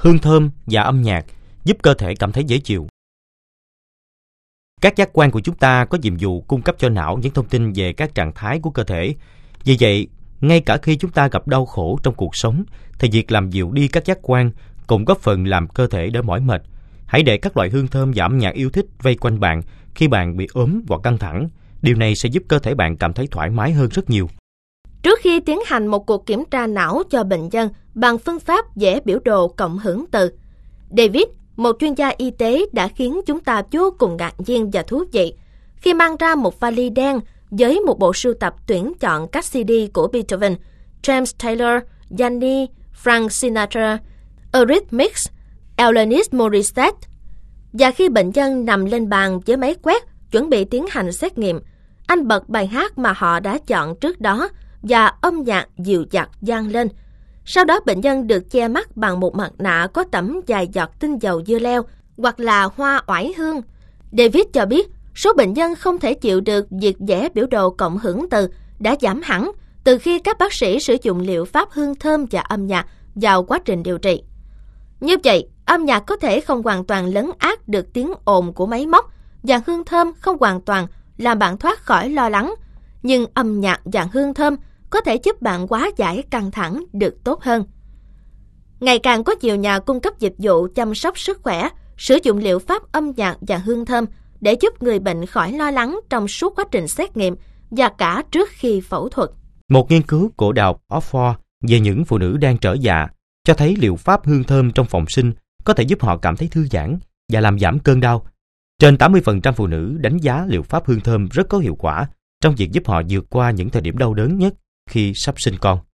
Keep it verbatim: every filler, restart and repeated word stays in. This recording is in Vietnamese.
hương thơm và âm nhạc giúp cơ thể cảm thấy dễ chịu. Các giác quan của chúng ta có nhiệm vụ cung cấp cho não những thông tin về các trạng thái của cơ thể. Vì vậy, ngay cả khi chúng ta gặp đau khổ trong cuộc sống, thì việc làm dịu đi các giác quan cũng góp phần làm cơ thể đỡ mỏi mệt. Hãy để các loại hương thơm và âm nhạc yêu thích vây quanh bạn khi bạn bị ốm hoặc căng thẳng. Điều này sẽ giúp cơ thể bạn cảm thấy thoải mái hơn rất nhiều. Trước khi tiến hành một cuộc kiểm tra não cho bệnh nhân bằng phương pháp vẽ biểu đồ cộng hưởng từ, David, một chuyên gia y tế, đã khiến chúng ta vô cùng ngạc nhiên và thú vị khi mang ra một vali đen với một bộ sưu tập tuyển chọn các xê đê của Beethoven, James Taylor, Yanni, Frank Sinatra, Eurythmics, Alanis Morissette. Và khi bệnh nhân nằm lên bàn với máy quét chuẩn bị tiến hành xét nghiệm, anh bật bài hát mà họ đã chọn trước đó và âm nhạc dịu dặt vang lên. Sau đó bệnh nhân được che mắt bằng một mặt nạ có tẩm vài giọt tinh dầu dưa leo hoặc là hoa oải hương. David cho biết số bệnh nhân không thể chịu được việc vẽ biểu đồ cộng hưởng từ đã giảm hẳn từ khi các bác sĩ sử dụng liệu pháp hương thơm và âm nhạc vào quá trình điều trị. Như vậy, âm nhạc có thể không hoàn toàn lấn át được tiếng ồn của máy móc và hương thơm không hoàn toàn làm bạn thoát khỏi lo lắng, nhưng âm nhạc và hương thơm có thể giúp bạn hóa giải căng thẳng được tốt hơn. Ngày càng có nhiều nhà cung cấp dịch vụ chăm sóc sức khỏe sử dụng liệu pháp âm nhạc và hương thơm để giúp người bệnh khỏi lo lắng trong suốt quá trình xét nghiệm và cả trước khi phẫu thuật. Một nghiên cứu của Đại học Oxford về những phụ nữ đang trở dạ cho thấy liệu pháp hương thơm trong phòng sinh có thể giúp họ cảm thấy thư giãn và làm giảm cơn đau. Trên tám mươi phần trăm phụ nữ đánh giá liệu pháp hương thơm rất có hiệu quả trong việc giúp họ vượt qua những thời điểm đau đớn nhất khi sắp sinh con.